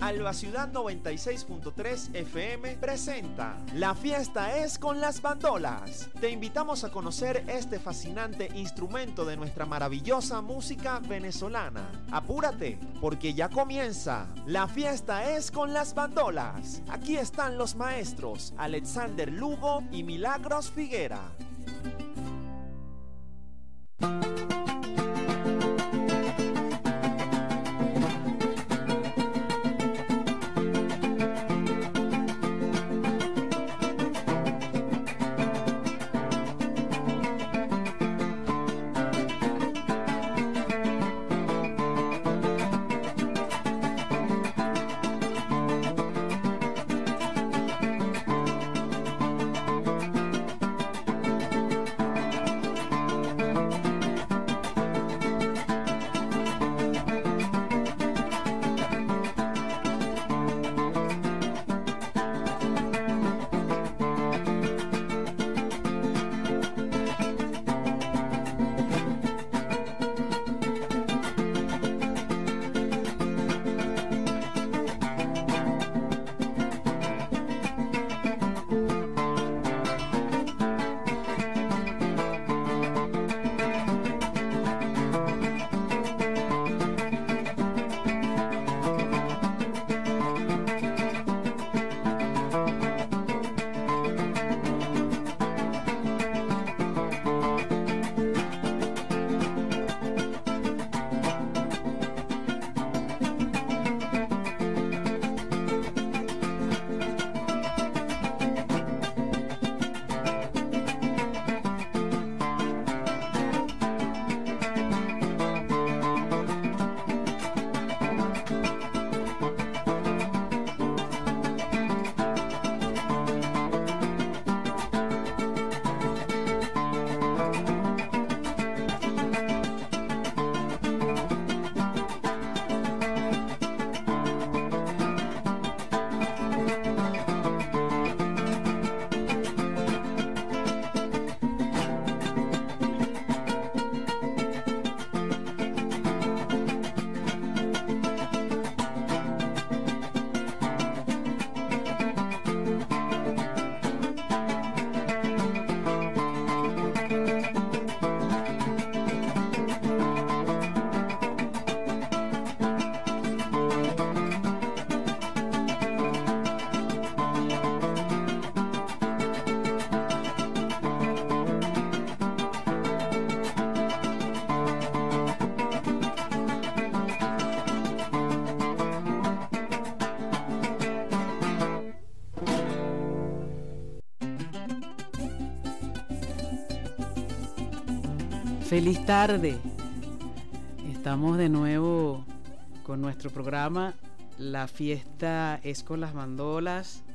Alba Ciudad 96.3 FM presenta La fiesta es con las bandolas. Te invitamos a conocer este fascinante instrumento de nuestra maravillosa música venezolana. Apúrate, porque ya comienza La fiesta es con las bandolas. Aquí están los maestros Alexander Lugo y Milagros Figuera. Feliz tarde. Estamos de nuevo con nuestro programa La fiesta es con las bandolas,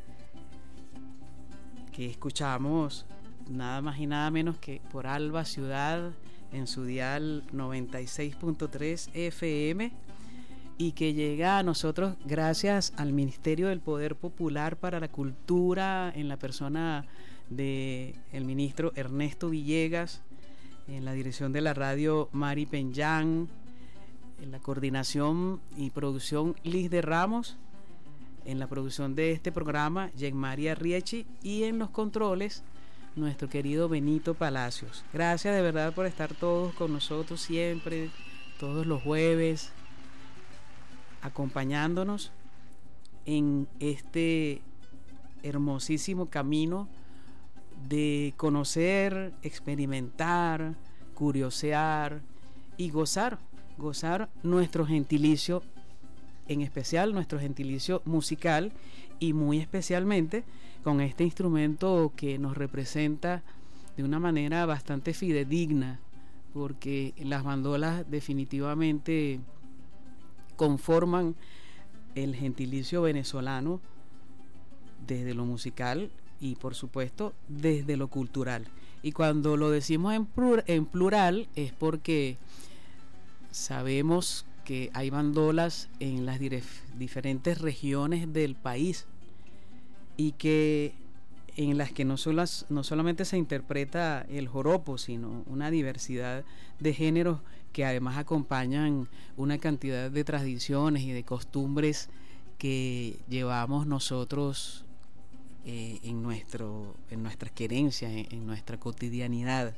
que escuchamos nada más y nada menos que por Alba Ciudad en su dial 96.3 FM y que llega a nosotros gracias al Ministerio del Poder Popular para la Cultura en la persona del ministro Ernesto Villegas, en la dirección de la radio Mari Penyán, en la coordinación y producción Liz de Ramos, en la producción de este programa Jen María Riechi y en los controles nuestro querido Benito Palacios. Gracias de verdad por estar todos con nosotros siempre, todos los jueves, acompañándonos en este hermosísimo camino de conocer, experimentar, curiosear y gozar nuestro gentilicio, en especial nuestro gentilicio musical, y muy especialmente con este instrumento que nos representa de una manera bastante fidedigna, porque las bandolas definitivamente conforman el gentilicio venezolano desde lo musical y por supuesto desde lo cultural. Y cuando lo decimos en plural es porque sabemos que hay bandolas en las diferentes regiones del país y que en las que no solamente se interpreta el joropo, sino una diversidad de géneros que además acompañan una cantidad de tradiciones y de costumbres que llevamos nosotros en nuestras querencias, en nuestra cotidianidad.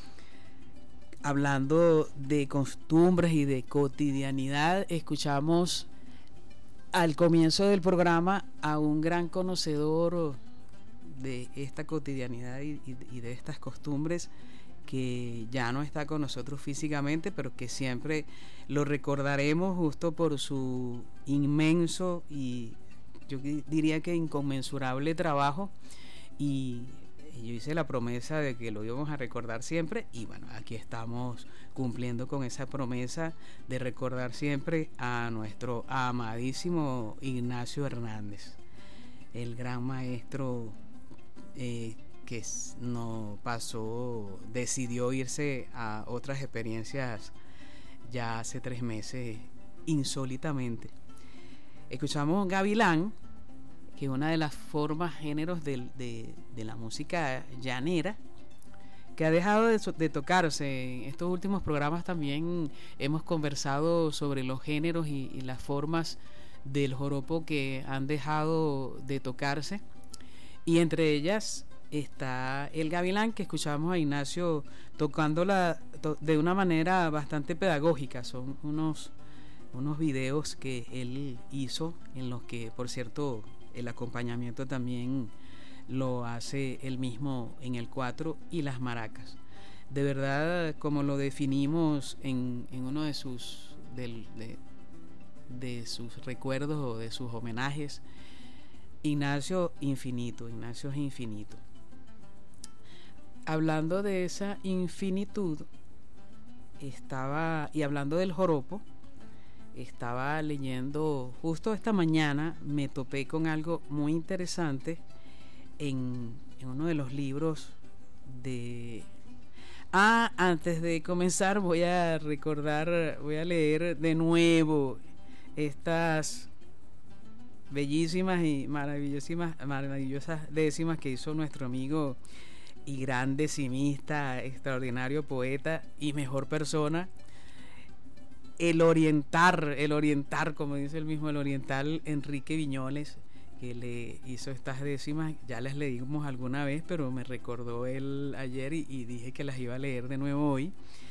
Hablando de costumbres y de cotidianidad, escuchamos al comienzo del programa a un gran conocedor de esta cotidianidad y de estas costumbres, que ya no está con nosotros físicamente, pero que siempre lo recordaremos justo por su inmenso y yo diría que inconmensurable trabajo, y yo hice la promesa de que lo íbamos a recordar siempre, y bueno, aquí estamos cumpliendo con esa promesa de recordar siempre a nuestro amadísimo Ignacio Hernández, el gran maestro que no pasó, decidió irse a otras experiencias ya hace 3 meses, insólitamente. Escuchamos Gavilán, que es una de las formas, géneros de la música llanera, que ha dejado de tocarse. En estos últimos programas también hemos conversado sobre los géneros y las formas del joropo que han dejado de tocarse, y entre ellas está el gavilán, que escuchamos a Ignacio tocándola de una manera bastante pedagógica. Son unos videos que él hizo, en los que, por cierto, el acompañamiento también lo hace él mismo en el cuatro y las maracas. De verdad, como lo definimos en uno de sus de sus recuerdos o de sus homenajes, Ignacio es infinito. Hablando de esa infinitud, y hablando del joropo, estaba leyendo justo esta mañana, me topé con algo muy interesante en uno de los libros de... antes de comenzar voy a leer de nuevo estas bellísimas y maravillosas décimas que hizo nuestro amigo y gran decimista, extraordinario poeta y mejor persona, el oriental, como dice él mismo, el oriental Enrique Viñoles, que le hizo estas décimas. Ya las leímos alguna vez, pero me recordó él ayer y dije que las iba a leer de nuevo hoy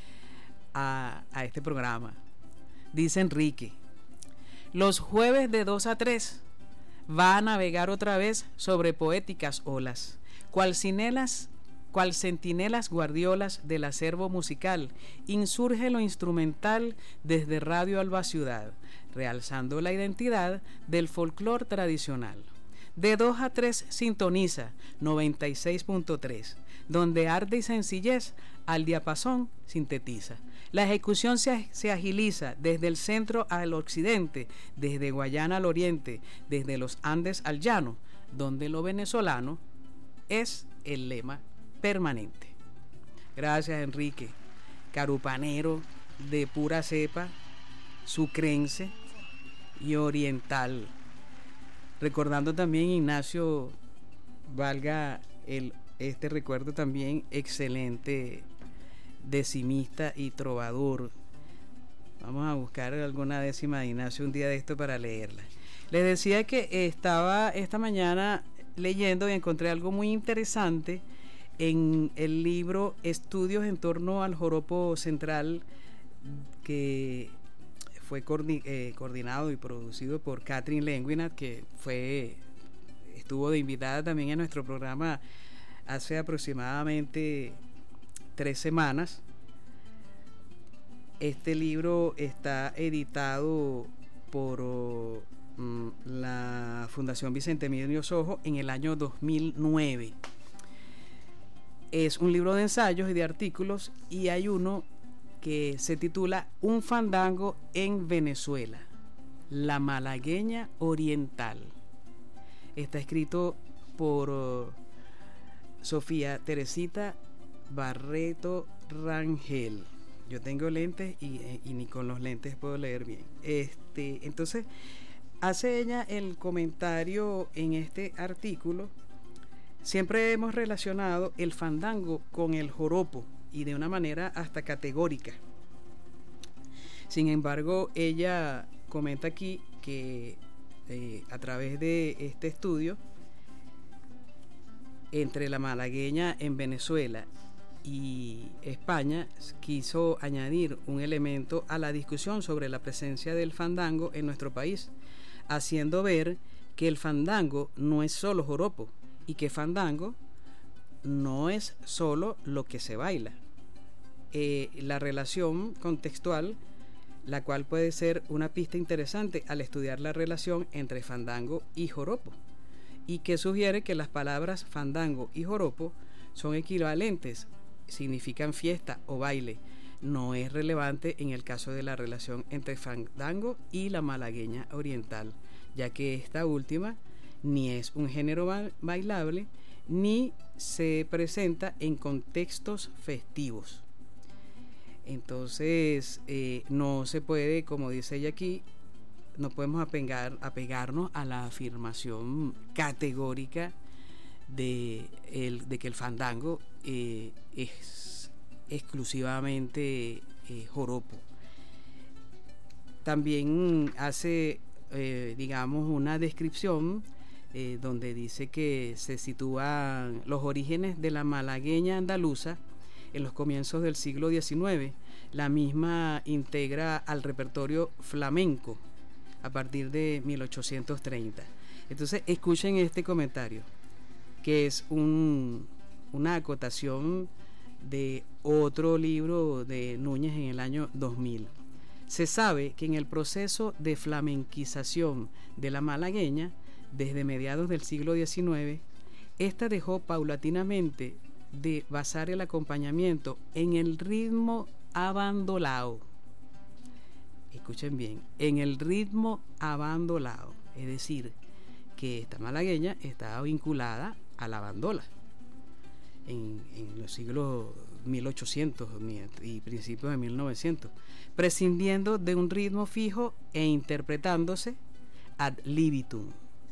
a este programa. Dice Enrique: los jueves de 2 a 3 va a navegar otra vez sobre poéticas olas, cual centinelas guardiolas del acervo musical, insurge lo instrumental desde Radio Alba Ciudad, realzando la identidad del folclore tradicional. De 2 a 3 sintoniza 96.3, donde arte y sencillez al diapasón sintetiza. La ejecución se agiliza desde el centro al occidente, desde Guayana al oriente, desde los Andes al llano, donde lo venezolano es el lema permanente. Gracias, Enrique. Carupanero de pura cepa, sucrense y oriental. Recordando también, Ignacio, valga este recuerdo también, excelente decimista y trovador. Vamos a buscar alguna décima de Ignacio un día de esto para leerla. Les decía que estaba esta mañana leyendo y encontré algo muy interesante en el libro Estudios en torno al joropo central, que fue coordinado y producido por Catherine Lenguinat, que estuvo de invitada también en nuestro programa hace aproximadamente 3 semanas. Este libro está editado por la Fundación Vicente Emilio Sojo en el año 2009. Es un libro de ensayos y de artículos, y hay uno que se titula Un fandango en Venezuela, la malagueña oriental. Está escrito por Sofía Teresita Barreto Rangel. Yo tengo lentes y ni con los lentes puedo leer bien. Entonces hace ella el comentario en este artículo: siempre hemos relacionado el fandango con el joropo, y de una manera hasta categórica. Sin embargo, ella comenta aquí que a través de este estudio entre la malagueña en Venezuela y España, quiso añadir un elemento a la discusión sobre la presencia del fandango en nuestro país, haciendo ver que el fandango no es solo joropo y que fandango no es solo lo que se baila. La relación contextual, la cual puede ser una pista interesante al estudiar la relación entre fandango y joropo, y que sugiere que las palabras fandango y joropo son equivalentes, significan fiesta o baile. No es relevante en el caso de la relación entre fandango y la malagueña oriental, ya que esta última ni es un género bailable ni se presenta en contextos festivos. Entonces no se puede, como dice ella aquí, no podemos apegarnos a la afirmación categórica de que el fandango es exclusivamente joropo. También hace digamos una descripción donde dice que se sitúan los orígenes de la malagueña andaluza en los comienzos del siglo XIX. La misma integra al repertorio flamenco a partir de 1830. Entonces escuchen este comentario, que es una acotación de otro libro de Núñez en el año 2000. Se sabe que en el proceso de flamenquización de la malagueña, desde mediados del siglo XIX, esta dejó paulatinamente de basar el acompañamiento en el ritmo abandolao. Escuchen bien, en el ritmo abandolao, es decir, que esta malagueña estaba vinculada a la bandola en los siglos 1800 y principios de 1900, prescindiendo de un ritmo fijo e interpretándose ad libitum.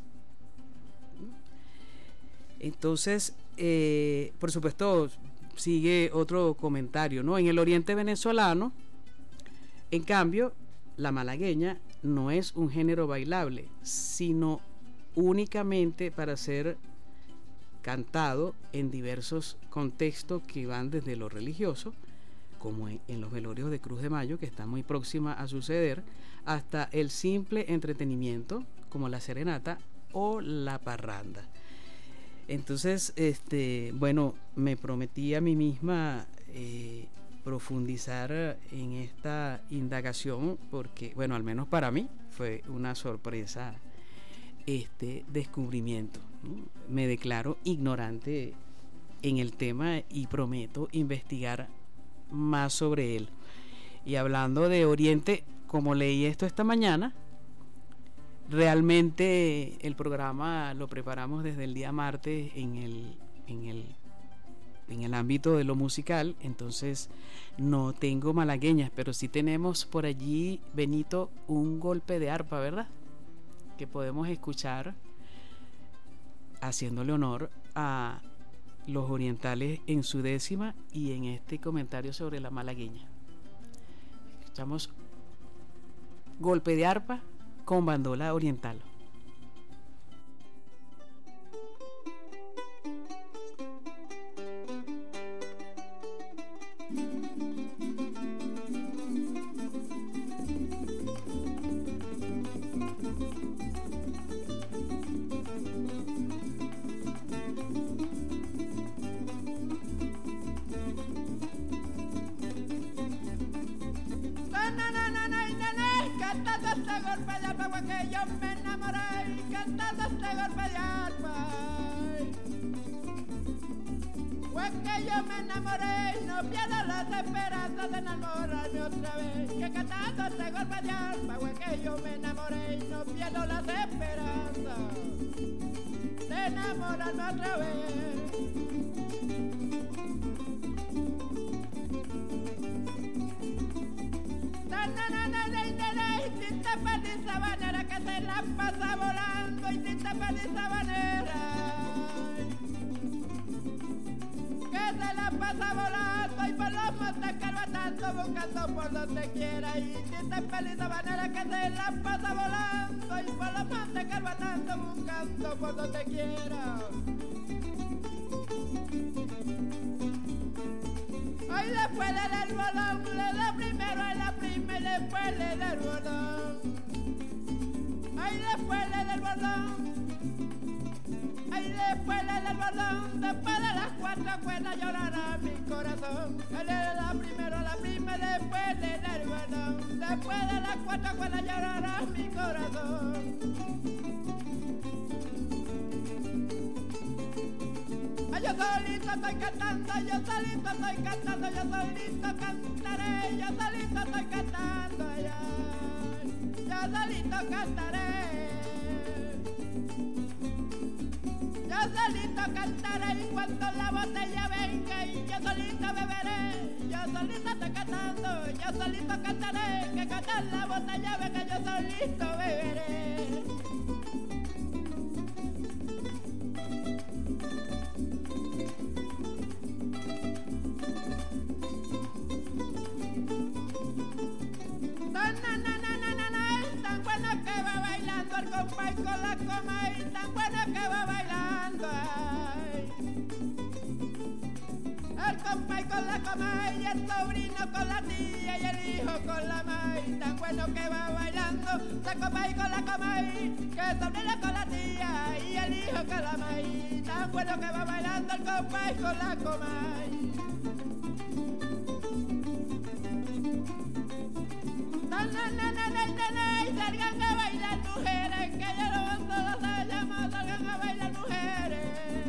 Entonces, por supuesto, sigue otro comentario, ¿no? En el oriente venezolano, en cambio, la malagueña no es un género bailable, sino únicamente para ser cantado en diversos contextos que van desde lo religioso, como en los velorios de Cruz de Mayo, que está muy próxima a suceder, hasta el simple entretenimiento, como la serenata o la parranda. Entonces, bueno, me prometí a mí misma profundizar en esta indagación, porque, bueno, al menos para mí fue una sorpresa este descubrimiento, ¿no? Me declaro ignorante en el tema y prometo investigar más sobre él. Y hablando de Oriente, como leí esto esta mañana, realmente el programa lo preparamos desde el día martes en el ámbito de lo musical, entonces no tengo malagueñas, pero sí tenemos por allí, Benito, un golpe de arpa, ¿verdad? Que podemos escuchar haciéndole honor a los orientales en su décima y en este comentario sobre la malagueña. Escuchamos golpe de arpa con bandola oriental. Volando y por los montes carbatando, buscando por donde quiera. Y si te feliz de manera que se la pasa volando, y por los montes carbatando, buscando por donde quiera. Hoy después le da el bolón, le da primero a la prima y después le da el bolón. Hoy después le da el bolón. Ahí después le da el bolón, después de las 4 cuerdas llorará mi corazón. Él le da primero a la prima, después le da el bolón. Después de las 4 cuerdas llorará mi corazón. Yo solito estoy cantando, yo solito estoy cantando, yo solito cantaré, yo solito estoy cantando, yo solito cantaré. Yo solito cantaré y cuando la botella venga y yo solito beberé. Yo solito estoy cantando, yo solito cantaré, que cuando la botella venga yo solito beberé. Tan bueno que va bailando el compay con la coma y tan bueno que va bailando. Ay. El compay con la coma y el sobrino con la tía y el hijo con la maíz. Tan bueno que va bailando el compay con la coma y que el sobrino con la tía y el hijo con la maíz. Tan bueno que va bailando el compay con la coma. Salgan a bailar mujeres, que yo no todos se llama, salgan a bailar mujeres.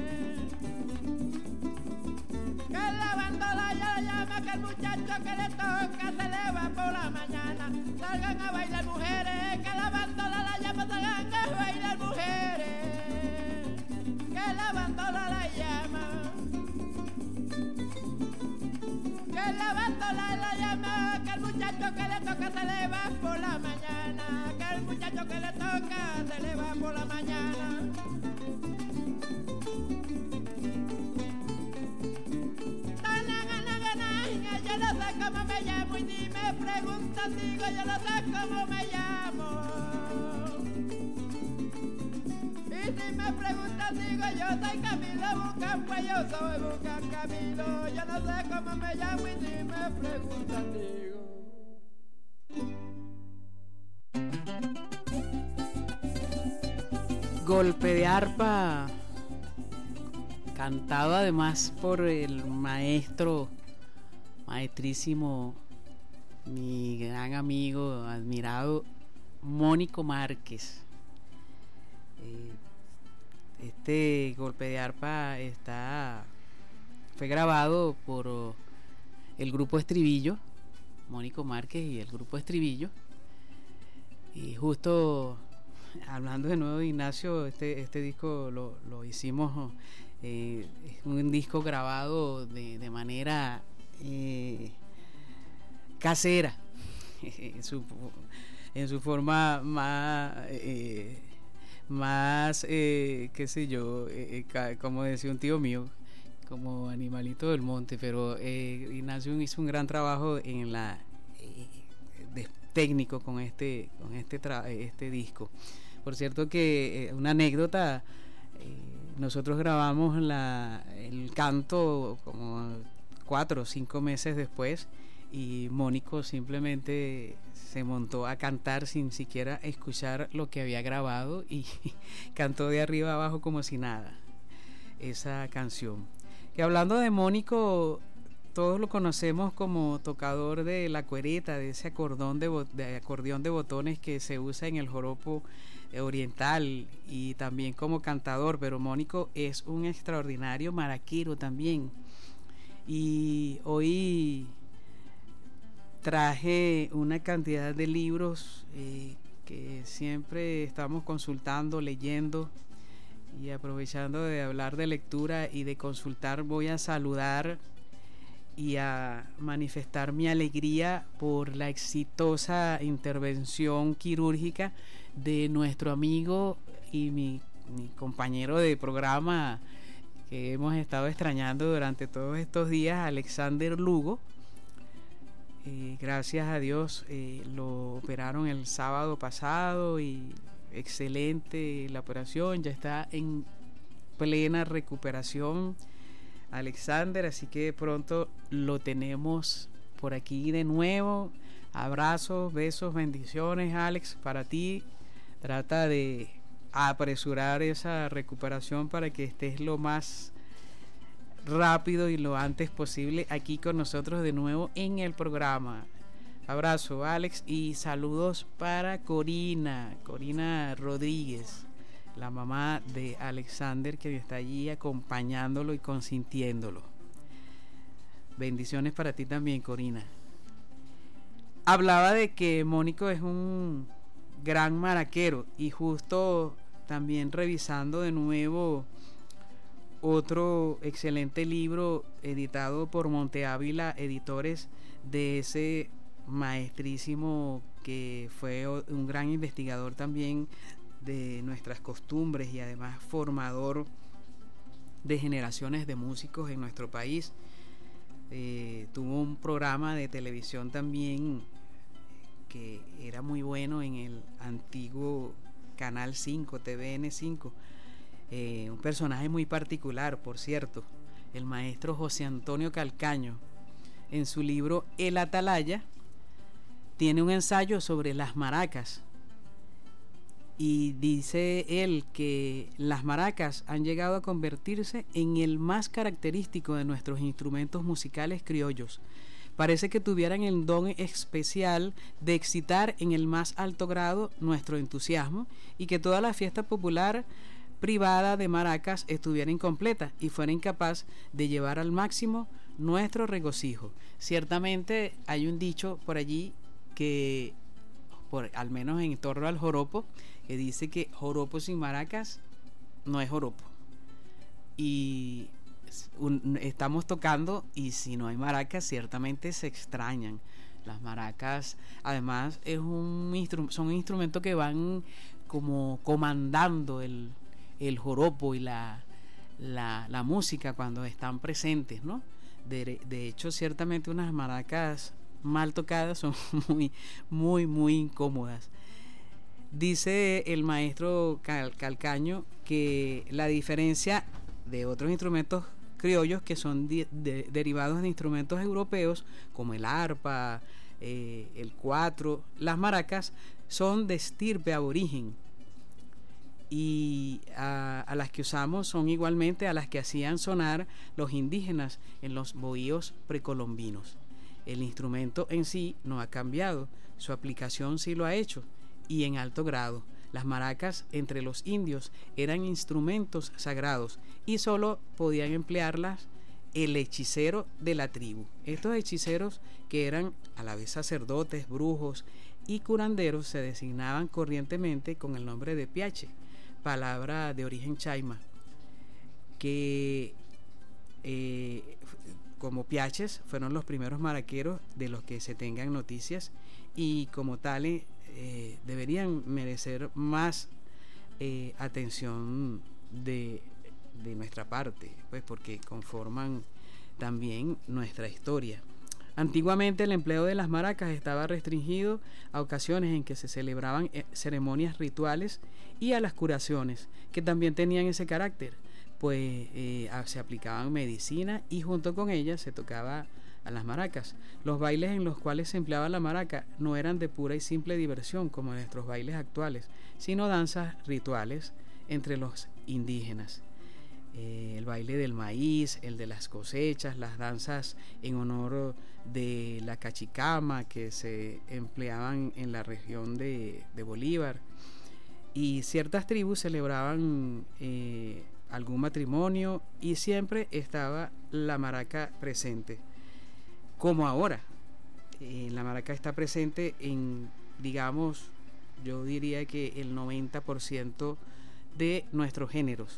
Que la bandola ya la llama, que el muchacho que le toca se le va por la mañana. Salgan a bailar mujeres, que la bandola la llama, salgan a bailar mujeres. Que la bandola la llama. Que la bandola la llama, que el muchacho que le toca se le va por la mañana, que el muchacho que le toca se le va por la mañana. Yo no sé cómo me llamo y si me preguntan digo yo no sé cómo me llamo. Y si me preguntan digo yo soy Camilo Bucan, pues yo soy Bucan Camilo. Yo no sé cómo me llamo y si me preguntan digo. Golpe de arpa, cantado además por el maestrísimo, mi gran amigo, admirado Mónico Márquez. Este golpe de arpa fue grabado por el grupo Estribillo, Mónico Márquez y el grupo Estribillo. Y justo hablando de nuevo de Ignacio, este disco lo hicimos, es un disco grabado de manera casera, en su forma más qué sé yo, como decía un tío mío, como animalito del monte. Pero Ignacio hizo un gran trabajo en técnico con este disco. Por cierto que una anécdota, nosotros grabamos el canto como 4 o 5 meses después y Mónico simplemente se montó a cantar sin siquiera escuchar lo que había grabado y cantó de arriba abajo como si nada esa canción. Que hablando de Mónico, todos lo conocemos como tocador de la cuereta, de ese acordeón de botones que se usa en el joropo oriental, y también como cantador. Pero Mónico es un extraordinario maraquero también. Y hoy traje una cantidad de libros que siempre estamos consultando, leyendo, y aprovechando de hablar de lectura y de consultar, voy a saludar y a manifestar mi alegría por la exitosa intervención quirúrgica de nuestro amigo y mi compañero de programa, que hemos estado extrañando durante todos estos días, Alexander Lugo. Gracias a Dios lo operaron el sábado pasado y excelente la operación, ya está en plena recuperación Alexander, así que pronto lo tenemos por aquí de nuevo. Abrazos, besos, bendiciones, Alex, para ti. Trata de apresurar esa recuperación para que estés lo más rápido y lo antes posible aquí con nosotros de nuevo en el programa. Abrazo, Alex, y saludos para Corina Rodríguez, la mamá de Alexander, que está allí acompañándolo y consintiéndolo. Bendiciones para ti también, Corina. Hablaba de que Mónico es un gran maraquero, y justo también revisando de nuevo otro excelente libro editado por Monte Ávila Editores, de ese maestrísimo que fue un gran investigador también de nuestras costumbres y además formador de generaciones de músicos en nuestro país. Tuvo un programa de televisión también que era muy bueno en el antiguo Canal 5, TVN 5. Un personaje muy particular, por cierto, el maestro José Antonio Calcaño. En su libro El Atalaya tiene un ensayo sobre las maracas, y dice él que las maracas han llegado a convertirse en el más característico de nuestros instrumentos musicales criollos. Parece que tuvieran el don especial de excitar en el más alto grado nuestro entusiasmo, y que toda la fiesta popular privada de maracas estuviera incompleta y fuera incapaz de llevar al máximo nuestro regocijo. Ciertamente hay un dicho por allí que, al menos en torno al joropo, que dice que joropo sin maracas no es joropo. Y estamos tocando, y si no hay maracas ciertamente se extrañan. Las maracas además son un instrumento que van como comandando el joropo y la música cuando están presentes, ¿no? De hecho, ciertamente unas maracas mal tocadas son muy incómodas. Dice el maestro Calcaño que la diferencia de otros instrumentos criollos que son derivados de instrumentos europeos como el arpa, el cuatro, las maracas son de estirpe aborigen, y a las que usamos son igualmente a las que hacían sonar los indígenas en los bohíos precolombinos. El instrumento en sí no ha cambiado, su aplicación sí lo ha hecho, y en alto grado. Las maracas entre los indios eran instrumentos sagrados y solo podían emplearlas el hechicero de la tribu. Estos hechiceros, que eran a la vez sacerdotes, brujos y curanderos, se designaban corrientemente con el nombre de piache, palabra de origen chaima, que como piaches fueron los primeros maraqueros de los que se tengan noticias, y como tales deberían merecer más atención de nuestra parte, pues porque conforman también nuestra historia. Antiguamente el empleo de las maracas estaba restringido a ocasiones en que se celebraban ceremonias rituales y a las curaciones, que también tenían ese carácter, pues se aplicaban medicina y junto con ellas se tocaba a las maracas. Los bailes en los cuales se empleaba la maraca no eran de pura y simple diversión como nuestros bailes actuales, sino danzas rituales entre los indígenas. El baile del maíz, el de las cosechas, las danzas en honor de la cachicama que se empleaban en la región de Bolívar, y ciertas tribus celebraban algún matrimonio y siempre estaba la maraca presente. Como ahora, la maraca está presente en, digamos, yo diría que el 90% de nuestros géneros.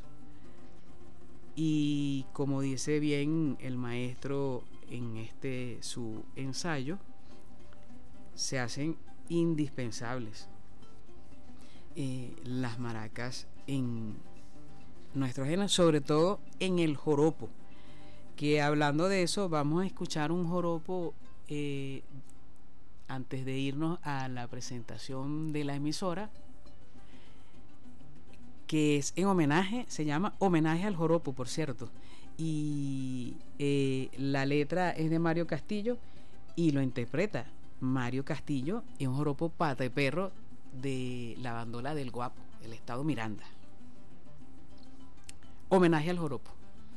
Y como dice bien el maestro en su ensayo, se hacen indispensables las maracas en nuestros géneros, sobre todo en el joropo, que hablando de eso vamos a escuchar un joropo antes de irnos a la presentación de la emisora, que es en homenaje, se llama Homenaje al Joropo, por cierto, y la letra es de Mario Castillo y lo interpreta Mario Castillo en un joropo pata de perro de la bandola del Guapo, el estado Miranda. Homenaje al joropo.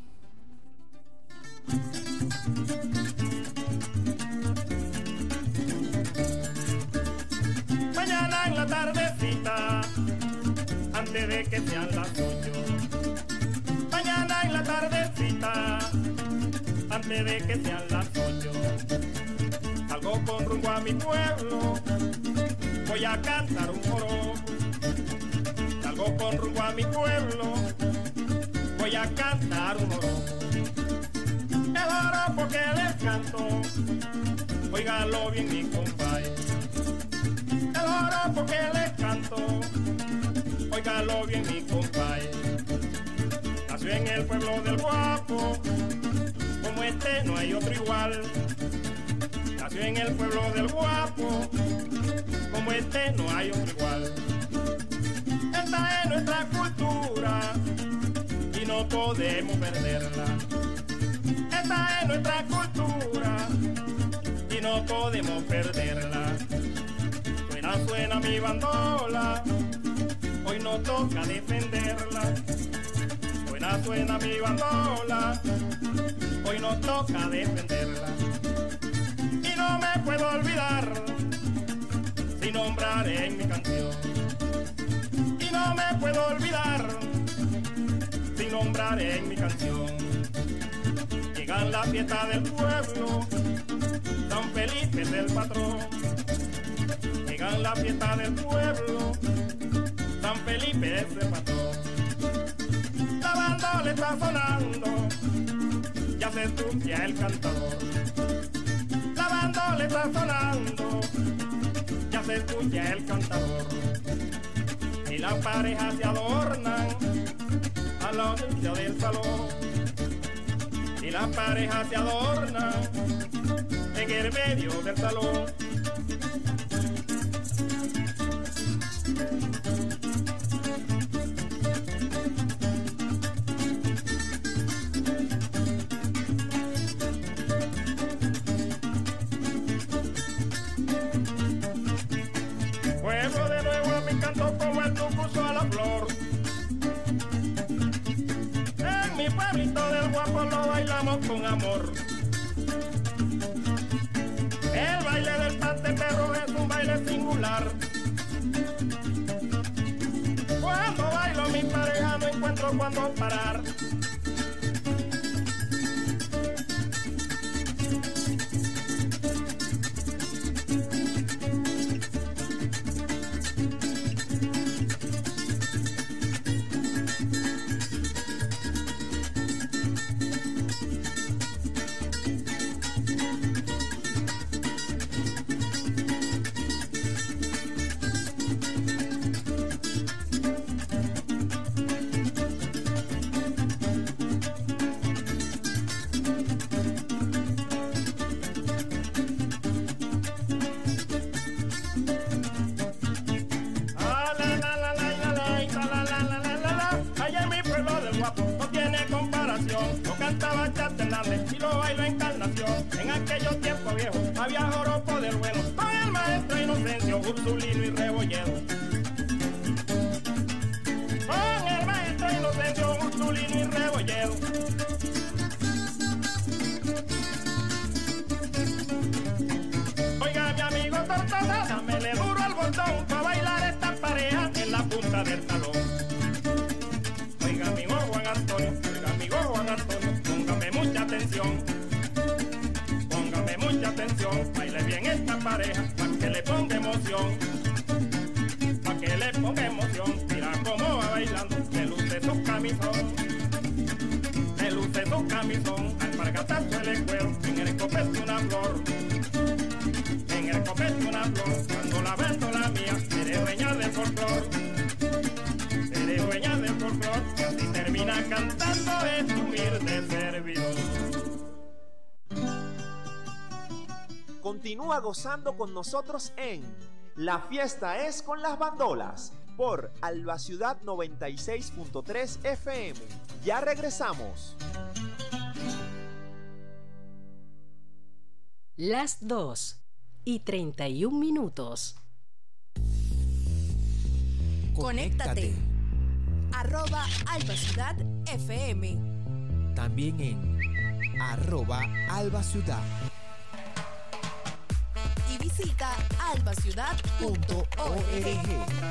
Mañana en la tardecita, antes de que sean las 8. Mañana en la tardecita, antes de que sean las 8. Salgo con rumbo a mi pueblo, voy a cantar un joropo. Salgo con rumbo a mi pueblo, voy a cantar un joropo. El joropo que les canto, óigalo bien mi compadre. El joropo que les canto, óigalo bien mi compadre. Nació en el pueblo del Guapo, como este no hay otro igual. Nació en el pueblo del Guapo, como este no hay otro igual. Esta es nuestra cultura y no podemos perderla. Esta es nuestra cultura y no podemos perderla. Suena, suena mi bandola, hoy no toca defenderla. Suena, suena mi bandola, hoy no toca defenderla. Y no me puedo olvidar si nombraré en mi canción. Y no me puedo olvidar si nombraré en mi canción. Llegan las fiestas del pueblo, San Felipe es el patrón. Llegan las fiestas del pueblo, San Felipe es el patrón. La banda le está sonando, ya se escucha el cantador. La banda le está sonando, ya se escucha el cantador. Y las parejas se adornan a la orilla del salón. Y las parejas se adornan en el medio del salón. Pueblo de nuevo a mi canto como el tucuso a la flor. En mi pueblito del Guapo lo bailamos con amor. El baile del pate perro es un baile singular. Cuando bailo mi pareja no encuentro cuándo parar. Yo cantaba bachata en Andes y lo bailo en Encarnación. En aquellos tiempos viejos había joropo del bueno, con el maestro Inocencio, Ursulino y Rebolledo. Con el maestro Inocencio, Ursulino y Rebolledo. Oiga mi amigo Tortosa, dámele duro al botón para bailar esta pareja en la punta del talón. Oiga mi Juan Antonio, Juan Antonio, póngame mucha atención, baile bien esta pareja, pa' que le ponga emoción, mira cómo va bailando, le luce su camisón, alpargatazo el cuero, en el copete una flor, cuando la vendo la mía, seré dueña del folclor, así termina Continúa gozando con nosotros en La Fiesta es con las Bandolas por Alba Ciudad 96.3 FM. Ya regresamos. Las 2:31. Conéctate. @Alba Ciudad FM. También en @Alba Ciudad. Y visita albaciudad.org.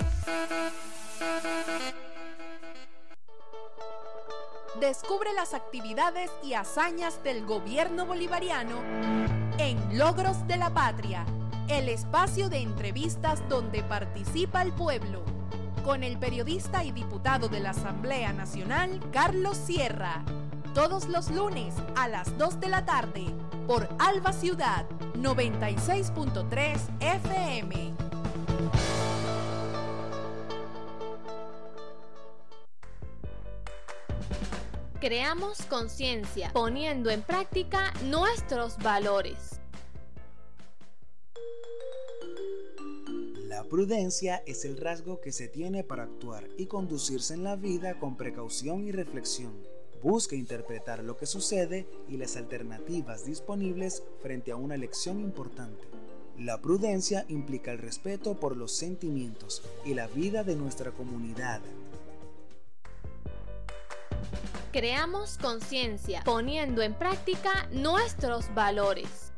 Descubre las actividades y hazañas del gobierno bolivariano en Logros de la Patria, el espacio de entrevistas donde participa el pueblo, con el periodista y diputado de la Asamblea Nacional, Carlos Sierra, todos los lunes a las 2 de la tarde, por Alba Ciudad 96.3 FM. Creamos conciencia, poniendo en práctica nuestros valores. La prudencia es el rasgo que se tiene para actuar y conducirse en la vida con precaución y reflexión. Busca interpretar lo que sucede y las alternativas disponibles frente a una elección importante. La prudencia implica el respeto por los sentimientos y la vida de nuestra comunidad. Creamos conciencia, poniendo en práctica nuestros valores.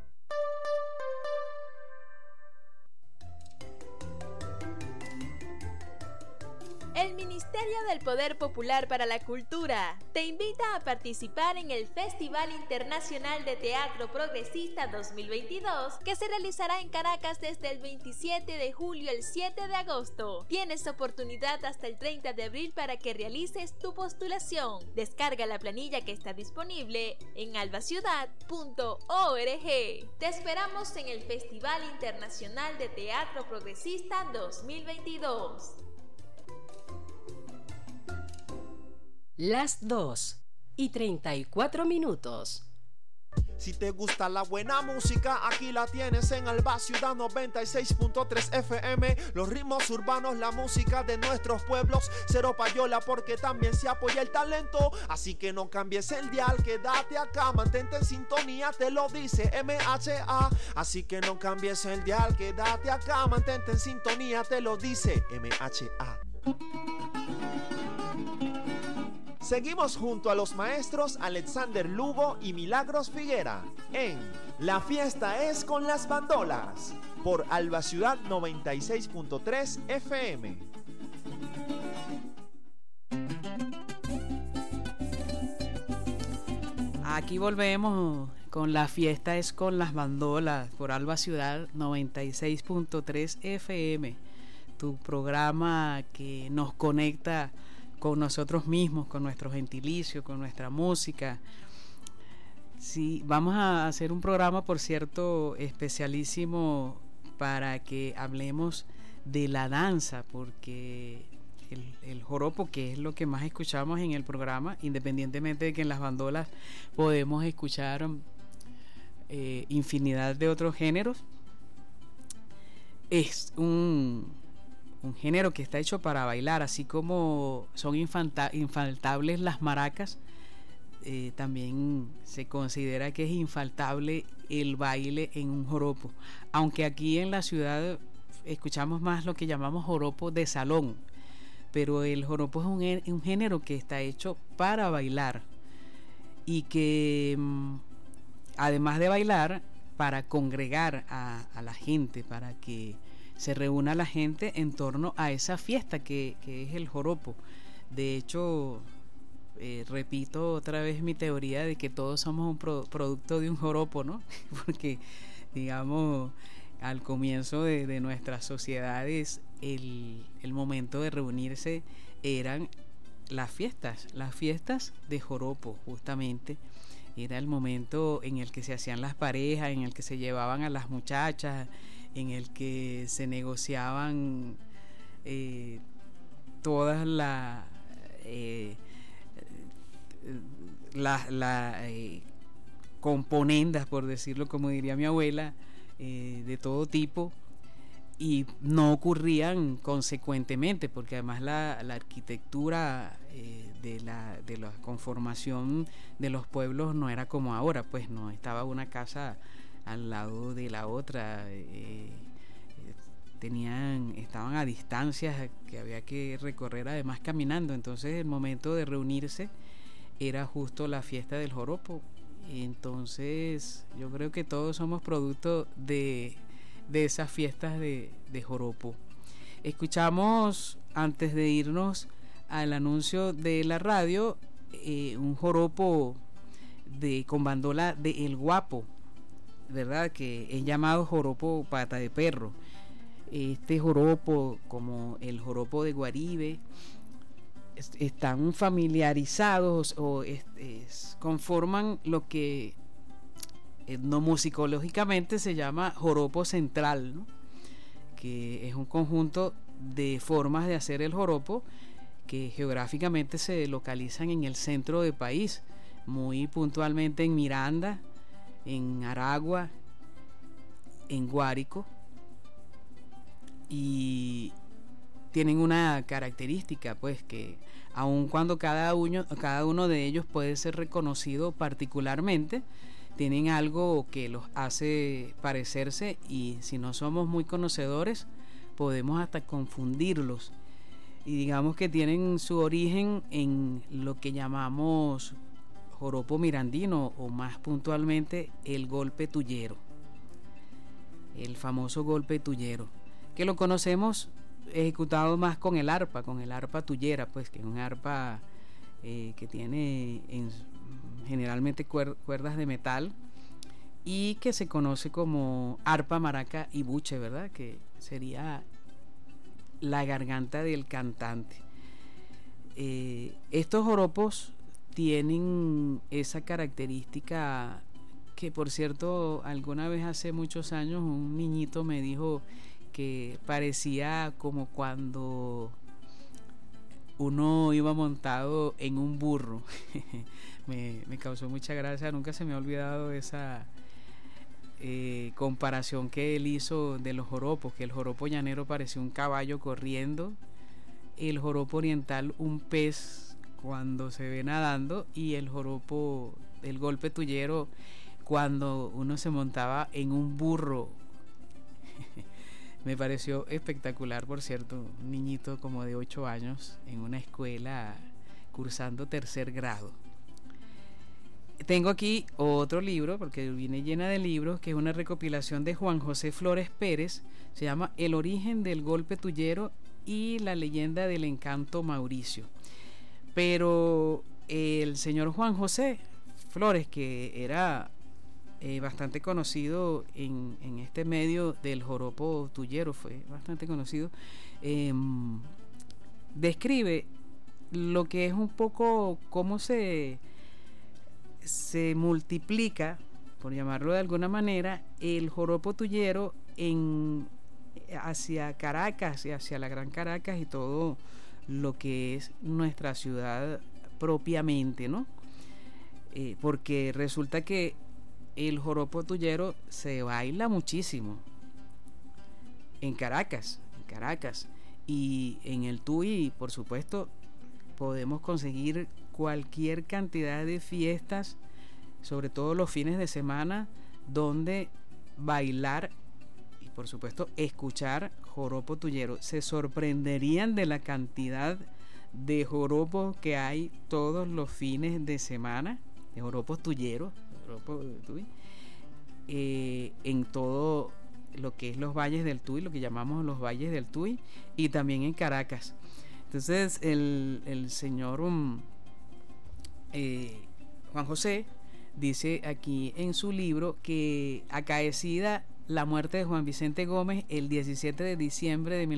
El Ministerio del Poder Popular para la Cultura te invita a participar en el Festival Internacional de Teatro Progresista 2022 que se realizará en Caracas desde el 27 de julio al 7 de agosto. Tienes oportunidad hasta el 30 de abril para que realices tu postulación. Descarga la planilla que está disponible en albaciudad.org. Te esperamos en el Festival Internacional de Teatro Progresista 2022. Las 2:34. Si te gusta la buena música, aquí la tienes en Alba Ciudad 96.3 FM. Los ritmos urbanos, la música de nuestros pueblos. Cero payola porque también se apoya el talento. Así que no cambies el dial, quédate acá, mantente en sintonía, te lo dice MHA. Así que no cambies el dial, quédate acá, mantente en sintonía, te lo dice MHA. Seguimos junto a los maestros Alexander Lugo y Milagros Figuera en La Fiesta es con las Bandolas por Alba Ciudad 96.3 FM. Aquí volvemos con La Fiesta es con las Bandolas por Alba Ciudad 96.3 FM, tu programa que nos conecta con nosotros mismos, con nuestro gentilicio, con nuestra música. Sí, vamos a hacer un programa, por cierto, especialísimo para que hablemos de la danza, porque el joropo, que es lo que más escuchamos en el programa, independientemente de que en las bandolas podemos escuchar infinidad de otros géneros, es un género que está hecho para bailar, así como son infaltables las maracas. También se considera que es infaltable el baile en un joropo, aunque aquí en la ciudad escuchamos más lo que llamamos joropo de salón, pero el joropo es un género que está hecho para bailar y que además de bailar, para congregar a la gente, para que se reúna la gente en torno a esa fiesta que es el joropo. De hecho, repito otra vez mi teoría de que todos somos un producto de un joropo, ¿no? Porque, digamos, al comienzo de nuestras sociedades, el momento de reunirse eran las fiestas de joropo, justamente. Era el momento en el que se hacían las parejas, en el que se llevaban a las muchachas, en el que se negociaban todas las componendas, por decirlo como diría mi abuela, de todo tipo, y no ocurrían consecuentemente, porque además la arquitectura de la conformación de los pueblos no era como ahora, pues no estaba una casa al lado de la otra, estaban a distancias que había que recorrer además caminando. Entonces el momento de reunirse era justo la fiesta del joropo. Entonces yo creo que todos somos producto de esas fiestas de joropo. Escuchamos, antes de irnos al anuncio de la radio, un joropo con bandola de El Guapo, ¿verdad? Que es llamado joropo pata de perro. Este joropo, como el joropo de Guaribe, están familiarizados o conforman lo que etnomusicológicamente se llama joropo central, ¿no? Que es un conjunto de formas de hacer el joropo que geográficamente se localizan en el centro del país, muy puntualmente en Miranda, en Aragua, en Guárico, y tienen una característica, pues, que aun cuando cada uno de ellos puede ser reconocido particularmente, tienen algo que los hace parecerse, y si no somos muy conocedores podemos hasta confundirlos, y digamos que tienen su origen en lo que llamamos joropo mirandino, o más puntualmente el golpe tuyero, el famoso golpe tuyero, que lo conocemos ejecutado más con el arpa tuyera, pues, que es un arpa que tiene generalmente cuerdas de metal, y que se conoce como arpa, maraca y buche, ¿verdad? Que sería la garganta del cantante. Estos joropos tienen esa característica que, por cierto, alguna vez hace muchos años un niñito me dijo que parecía como cuando uno iba montado en un burro. me causó mucha gracia, nunca se me ha olvidado esa comparación que él hizo de los joropos, que el joropo llanero parecía un caballo corriendo, el joropo oriental un pez cuando se ve nadando, y el joropo, el golpe tuyero, cuando uno se montaba en un burro. Me pareció espectacular, por cierto, un niñito como de 8 años en una escuela cursando 3er grado. Tengo aquí otro libro, porque viene llena de libros, que es una recopilación de Juan José Flores Pérez, se llama El origen del golpe tuyero y la leyenda del encanto Mauricio. Pero el señor Juan José Flores, que era bastante conocido en este medio del joropo tuyero, fue bastante conocido, describe lo que es un poco cómo se multiplica, por llamarlo de alguna manera, el joropo tuyero hacia Caracas y hacia la Gran Caracas y todo lo que es nuestra ciudad propiamente, ¿no? Porque resulta que el joropo tuyero se baila muchísimo en Caracas, y en el Tuy, por supuesto, podemos conseguir cualquier cantidad de fiestas, sobre todo los fines de semana, donde bailar y, por supuesto, escuchar joropo tuyero. Se sorprenderían de la cantidad de joropos que hay todos los fines de semana, de joropos tuyeros, en todo lo que es los valles del Tuy, lo que llamamos los valles del Tuy, y también en Caracas. Entonces el señor Juan José dice aquí en su libro que, acaecida la muerte de Juan Vicente Gómez el 17 de diciembre de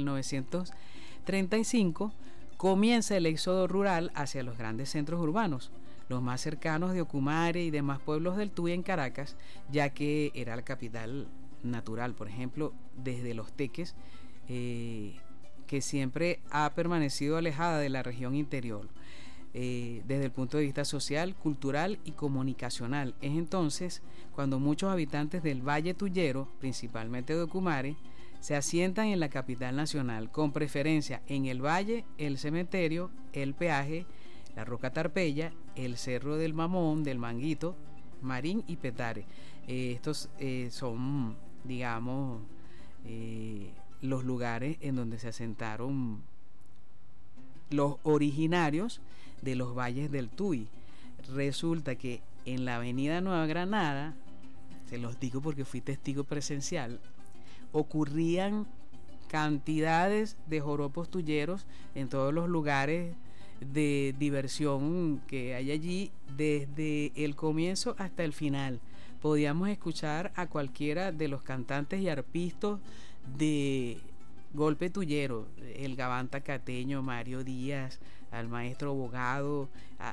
1935, comienza el éxodo rural hacia los grandes centros urbanos, los más cercanos de Ocumare y demás pueblos del Tuy en Caracas, ya que era la capital natural. Por ejemplo, desde Los Teques, que siempre ha permanecido alejada de la región interior. desde el punto de vista social, cultural y comunicacional. Es entonces cuando muchos habitantes del Valle Tuyero, principalmente de Ocumare, se asientan en la capital nacional, con preferencia en el Valle, el Cementerio, el Peaje, la Roca Tarpeya, el Cerro del Mamón, del Manguito, Marín y Petare. Estos son, digamos, los lugares en donde se asentaron los originarios de los valles del Tuy. Resulta que en la avenida Nueva Granada, se los digo porque fui testigo presencial, ocurrían cantidades de joropos tuyeros en todos los lugares de diversión que hay allí, desde el comienzo hasta el final. Podíamos escuchar a cualquiera de los cantantes y arpistas de golpe tuyero, el Gabán Tacateño, Mario Díaz, al maestro Bogado,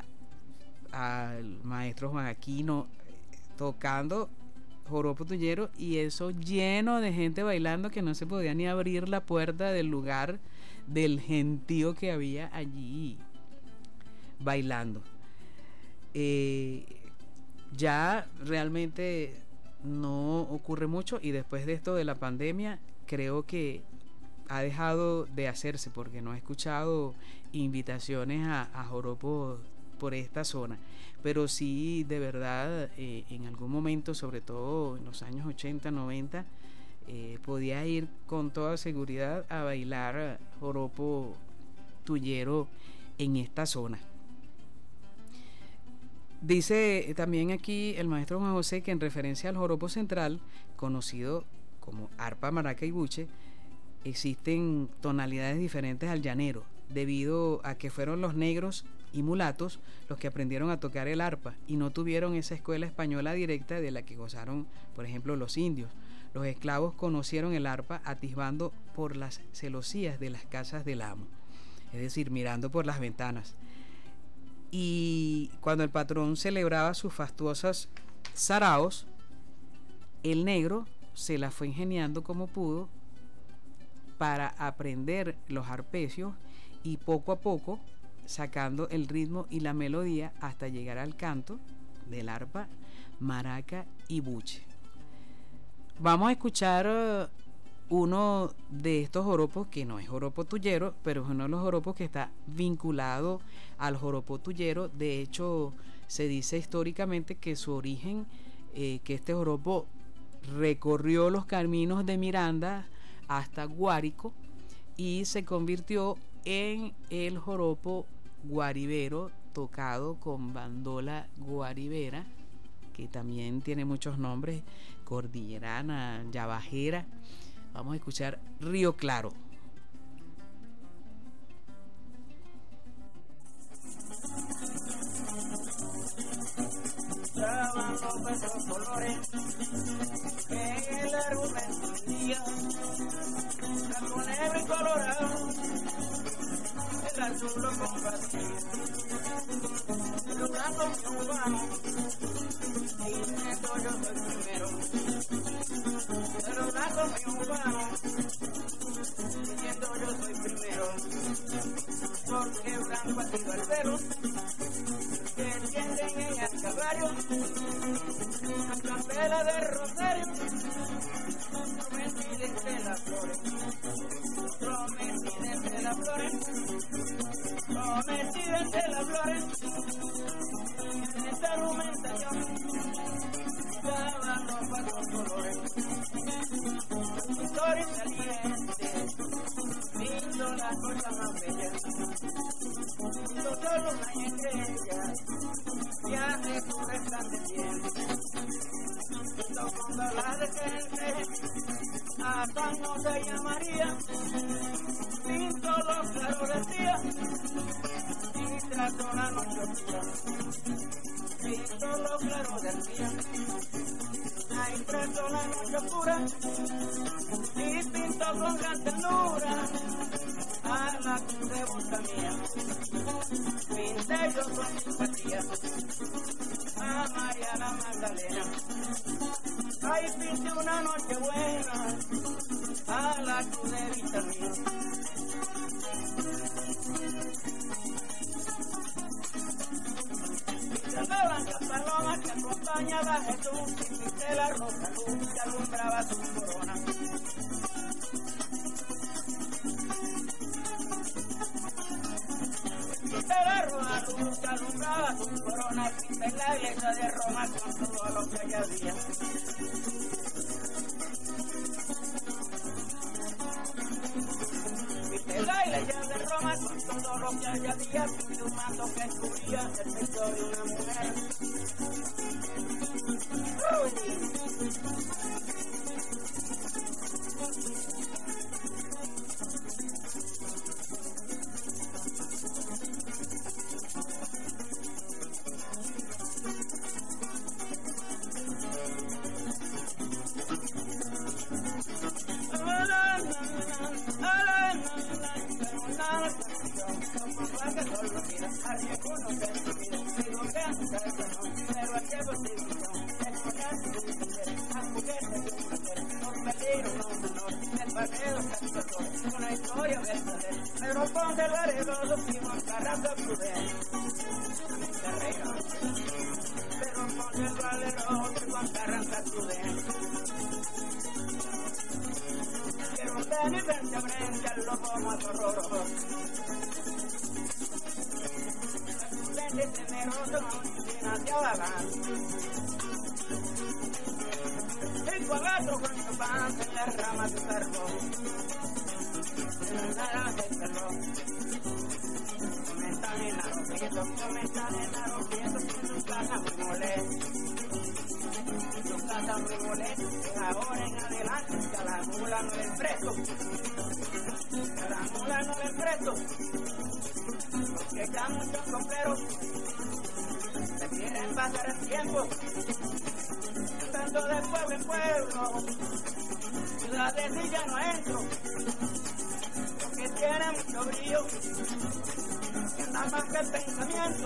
al maestro Juan Aquino, tocando joropo tuyero, y eso lleno de gente bailando que no se podía ni abrir la puerta del lugar del gentío que había allí bailando. Ya realmente no ocurre mucho, y después de esto de la pandemia creo que ha dejado de hacerse, porque no he escuchado invitaciones a joropos por esta zona. Pero sí, de verdad, en algún momento, sobre todo en los años 80, 90, podía ir con toda seguridad a bailar joropo tuyero en esta zona. Dice también aquí el maestro Juan José que en referencia al joropo central, conocido como arpa, maraca y buche, existen tonalidades diferentes al llanero, debido a que fueron los negros y mulatos los que aprendieron a tocar el arpa y no tuvieron esa escuela española directa de la que gozaron, por ejemplo, los indios. Los esclavos conocieron el arpa atisbando por las celosías de las casas del amo, es decir, mirando por las ventanas. Y cuando el patrón celebraba sus fastuosas saraos, el negro se la fue ingeniando como pudo para aprender los arpecios, y poco a poco sacando el ritmo y la melodía hasta llegar al canto del arpa, maraca y buche. Vamos a escuchar uno de estos joropos que no es joropo tuyero, pero es uno de los joropos que está vinculado al joropo tuyero. De hecho, se dice históricamente que su origen, que este joropo recorrió los caminos de Miranda hasta Guárico y se convirtió en el joropo guaribero, tocado con bandola guaribera, que también tiene muchos nombres: cordillerana, yabajera. Vamos a escuchar Río Claro. Estaban los besos colores en el argumento del día, blanco, negro y colorado, el azul lo compartía, lo blanco mi urbano, y en esto yo soy primero, de lo blanco mi urbano, diciendo yo soy primero, porque blanco ha sido el velo que tienden en el Calvario, la capela de Rosario, prometida entre las flores, prometida entre las flores, prometida entre las flores, en esta argumentación estaban los cuatro colores, historia saliente, viendo las cosas más bellas, no solo hay estrellas, viaje tu resplandeciente, no con hablar de gente, a San José y a María, pinto los claros del día, y trato la noche oscura, pinto los claros del día, ahí trato la noche oscura, y pinto con gran ternura a la cruz de boca mía, pinté yo con simpatía a María la Magdalena, ahí pinté una noche buena a la cruz de vista mía. estaba Jesús y viste la rosa luz que alumbraba su corona. Viste la rosa luz que alumbraba su corona, viste la iglesia de Roma con todo lo que allá había. Viste la iglesia de Roma con todo lo que allá había, viste un manto que cubría el pecho de una mujer. Una historia verdadera, pero conservaré los últimos carrazos prudentes. Pero conservaré los últimos carrazos prudentes. Quiero tener frente a frente al lobo más horroroso. Prudente y temeroso, sin hacia adelante. El cuadrado con su panza en las ramas de árbol. En la naranja del perdón. Comentan en aroquietos, en su casa muy molesto. En su casa muy molesto, de ahora en adelante, que a la mula no le presto. Que a la mula no le presto. Porque ya muchos copleros prefieren pasar el tiempo andando de pueblo en pueblo, ciudades y ya no entro, porque tiene mucho brillo, que anda más que el pensamiento,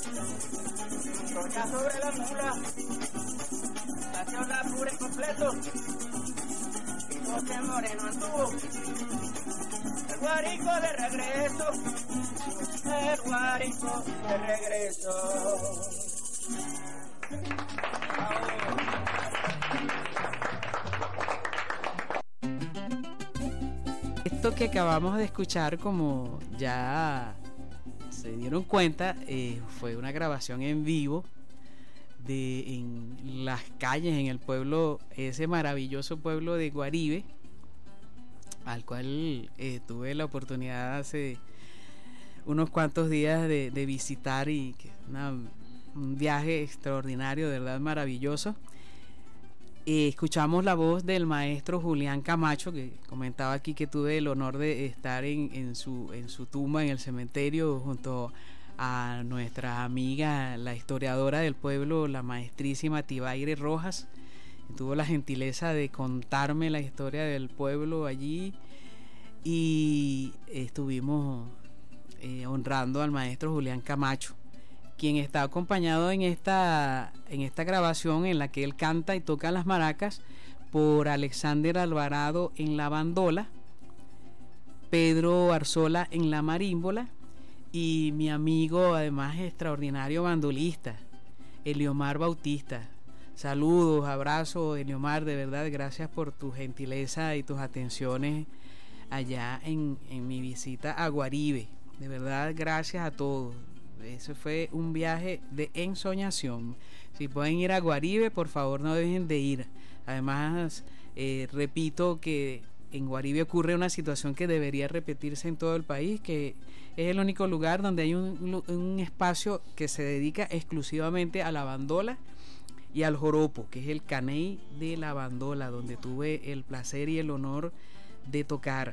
ya sobre la mula, nació la pura en completo, y José Moreno anduvo, el guarico de regreso, el guarico de regreso. Esto que acabamos de escuchar, como ya se dieron cuenta, fue una grabación en vivo en las calles, en el pueblo, ese maravilloso pueblo de Guaribe, al cual tuve la oportunidad hace unos cuantos días de visitar, y que un viaje extraordinario, de verdad maravilloso. Escuchamos la voz del maestro Julián Camacho, que comentaba aquí que tuve el honor de estar en su tumba en el cementerio junto a nuestra amiga, la historiadora del pueblo, la maestrísima Tibaire Rojas. Tuvo la gentileza de contarme la historia del pueblo allí, y estuvimos honrando al maestro Julián Camacho, quien está acompañado en esta grabación, en la que él canta y toca las maracas, por Alexander Alvarado en la bandola, Pedro Arzola en la marímbola, y mi amigo, además extraordinario bandolista, Eliomar Bautista. Saludos, abrazos, Eliomar, de verdad gracias por tu gentileza y tus atenciones allá en mi visita a Guaribe. De verdad gracias a todos. Eso fue un viaje de ensoñación. Si pueden ir a Guaribe, por favor no dejen de ir. Además, repito que en Guaribe ocurre una situación que debería repetirse en todo el país, que es el único lugar donde hay un espacio que se dedica exclusivamente a la bandola y al joropo, que es el Caney de la bandola, donde tuve el placer y el honor de tocar.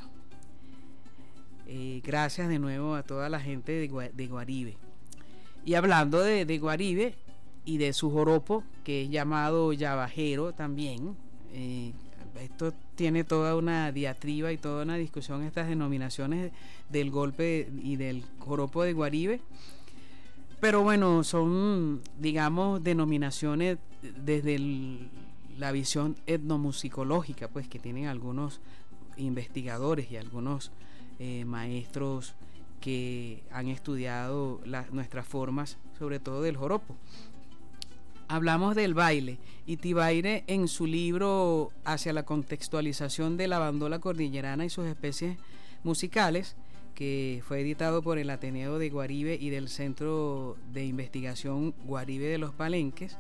Gracias de nuevo a toda la gente de Guaribe. Y hablando de Guaribe y de su joropo, que es llamado yabajero también, esto tiene toda una diatriba y toda una discusión, estas denominaciones del golpe y del joropo de Guaribe, pero bueno, son, digamos, denominaciones desde la visión etnomusicológica, pues, que tienen algunos investigadores y algunos maestros que han estudiado nuestras formas, sobre todo del joropo. hablamos del baile, y Tibaire, en su libro Hacia la contextualización de la bandola cordillerana y sus especies musicales, que fue editado por el Ateneo de Guaribe y del Centro de Investigación Guaribe de los Palenques,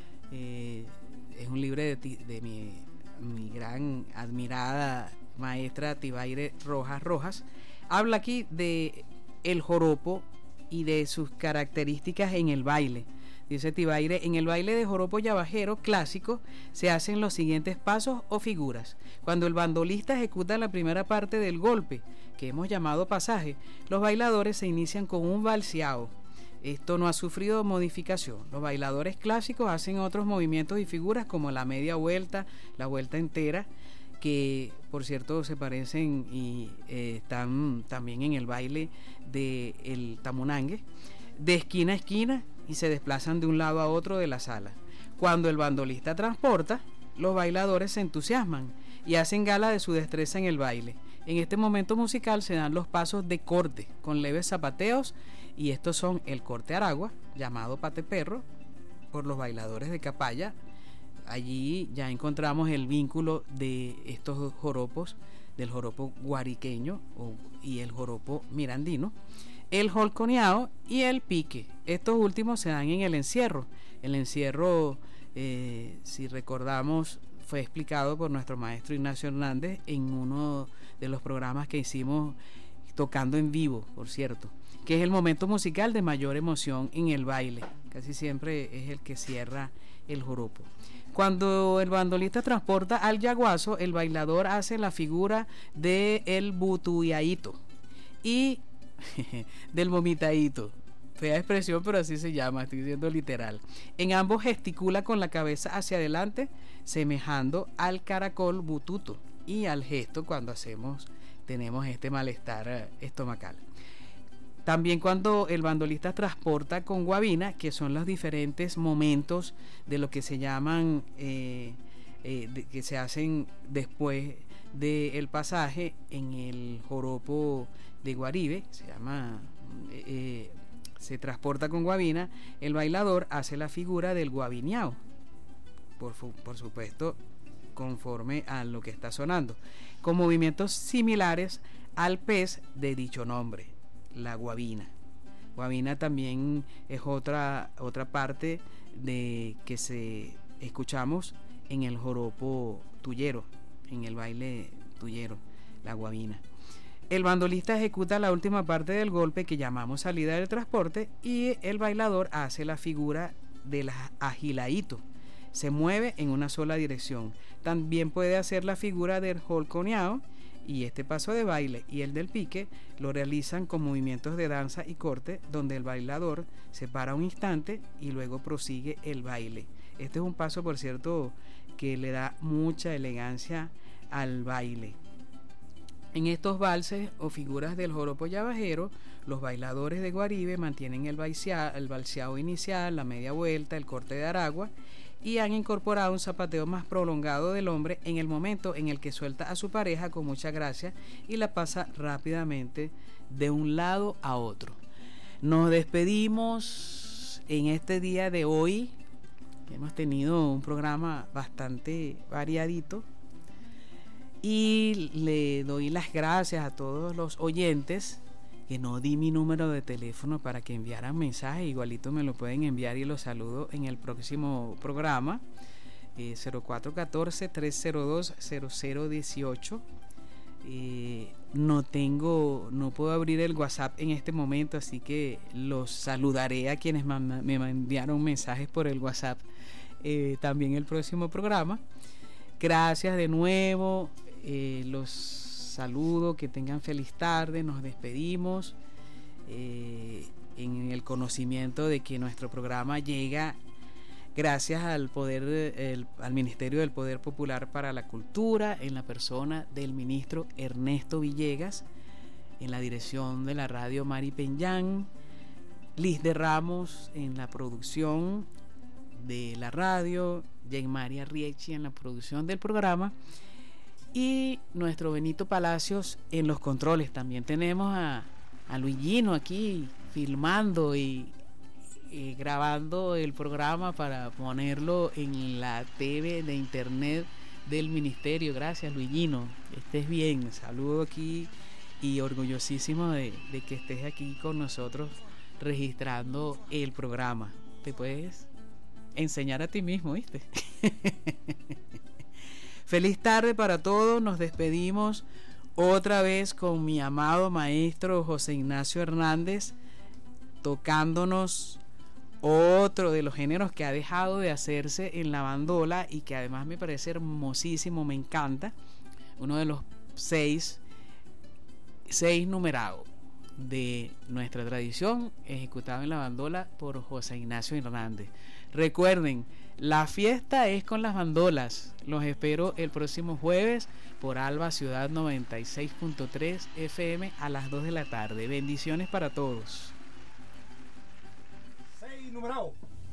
es un libro de mi gran admirada maestra Tibaire Rojas. Habla aquí de el joropo y de sus características en el baile. Dice Tibaire: en el baile de joropo yabajero clásico se hacen los siguientes pasos o figuras. Cuando el bandolista ejecuta la primera parte del golpe, que hemos llamado pasaje, los bailadores se inician con un valseado. Esto no ha sufrido modificación. Los bailadores clásicos hacen otros movimientos y figuras como la media vuelta, la vuelta entera, que por cierto se parecen y están también en el baile del tamunangue, de esquina a esquina, y se desplazan de un lado a otro de la sala. Cuando el bandolista transporta, los bailadores se entusiasman y hacen gala de su destreza en el baile. En este momento musical se dan los pasos de corte con leves zapateos, y estos son el corte aragua, llamado pateperro por los bailadores de Capaya. Allí ya encontramos el vínculo de estos dos joropos, del joropo guariqueño y el joropo mirandino, el holconeado y el pique. Estos últimos se dan en el encierro. El encierro, si recordamos, fue explicado por nuestro maestro Ignacio Hernández en uno de los programas que hicimos, tocando en vivo, por cierto, que es el momento musical de mayor emoción en el baile. Casi siempre es el que cierra el joropo. Cuando el bandolista transporta al yaguazo, el bailador hace la figura del butuyaíto y del momitaíto. Fea expresión, pero así se llama, estoy diciendo literal. En ambos gesticula con la cabeza hacia adelante, semejando al caracol bututo, y al gesto cuando tenemos este malestar estomacal. También cuando el bandolista transporta con guabina, que son los diferentes momentos de lo que se llaman, que se hacen después del pasaje en el joropo de Guaribe, se transporta con guabina, el bailador hace la figura del guabineao, por supuesto, conforme a lo que está sonando, con movimientos similares al pez de dicho nombre, la guabina. Guabina también es otra parte de que se escuchamos en el joropo tuyero, en el baile tuyero, la guabina. El bandolista ejecuta la última parte del golpe, que llamamos salida del transporte, y el bailador hace la figura del agilaíto. Se mueve en una sola dirección. También puede hacer la figura del holconeado, y este paso de baile y el del pique lo realizan con movimientos de danza y corte, donde el bailador se para un instante y luego prosigue el baile. Este es un paso, por cierto, que le da mucha elegancia al baile. En estos valses o figuras del joropo yabajero, los bailadores de Guaribe mantienen el valseado inicial, la media vuelta, el corte de aragua, y han incorporado un zapateo más prolongado del hombre en el momento en el que suelta a su pareja con mucha gracia y la pasa rápidamente de un lado a otro. Nos despedimos en este día de hoy. Hemos tenido un programa bastante variadito, y le doy las gracias a todos los oyentes, que no di mi número de teléfono para que enviaran mensajes. Igualito me lo pueden enviar y los saludo en el próximo programa, 0414-302-0018. No puedo abrir el WhatsApp en este momento, así que los saludaré a quienes me enviaron mensajes por el WhatsApp también el próximo programa. Gracias de nuevo, los saludo, que tengan feliz tarde. Nos despedimos en el conocimiento de que nuestro programa llega gracias al Ministerio del Poder Popular para la Cultura, en la persona del ministro Ernesto Villegas, en la dirección de la radio Mari Peñán, Liz de Ramos en la producción de la radio, Jane María Riechi en la producción del programa, y nuestro Benito Palacios en los controles. También tenemos a Luigino aquí filmando y grabando el programa para ponerlo en la TV de internet del ministerio. Gracias, Luigino, que estés bien. Saludo aquí y orgullosísimo de que estés aquí con nosotros registrando el programa. Te puedes enseñar a ti mismo, ¿viste? Feliz tarde para todos. Nos despedimos otra vez con mi amado maestro José Ignacio Hernández, tocándonos otro de los géneros que ha dejado de hacerse en la bandola y que además me parece hermosísimo, me encanta. Uno de los seis numerados de nuestra tradición, ejecutado en la bandola por José Ignacio Hernández. Recuerden, la fiesta es con las bandolas. Los espero el próximo jueves por Alba Ciudad 96.3 FM a las 2 de la tarde. Bendiciones para todos. 6 numerado.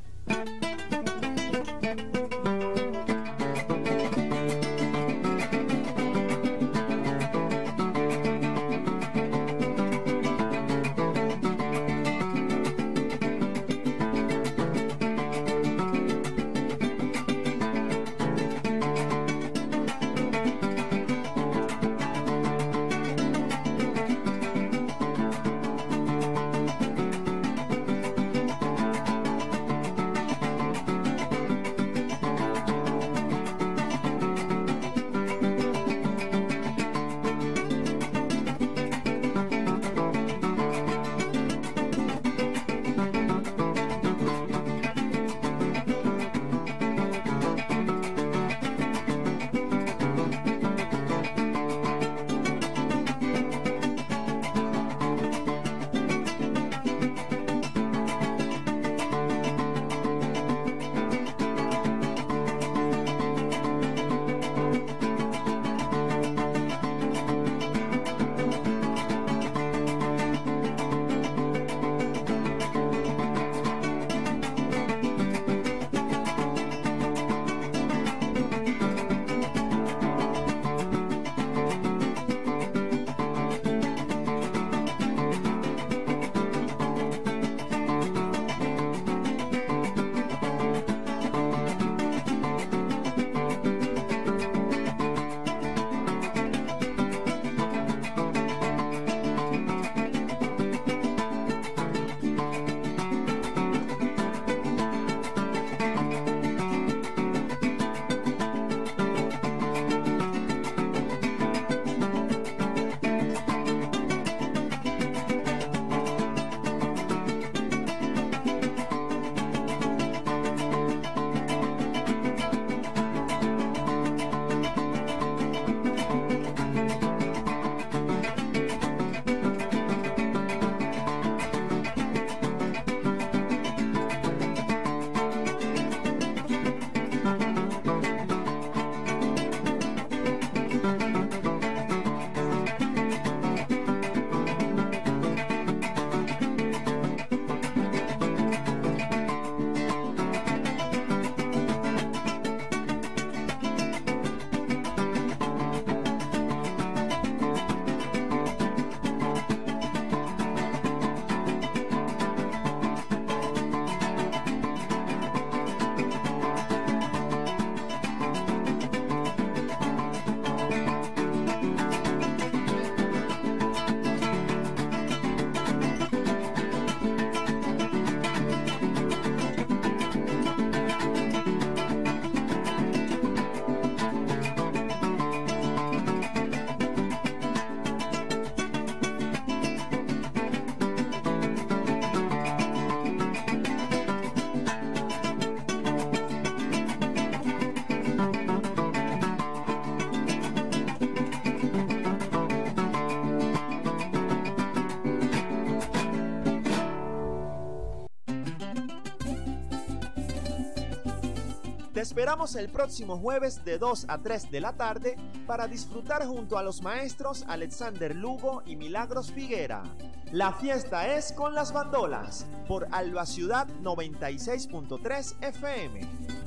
Te esperamos el próximo jueves de 2 a 3 de la tarde para disfrutar junto a los maestros Alexander Lugo y Milagros Figuera. La fiesta es con las bandolas por Alba Ciudad 96.3 FM.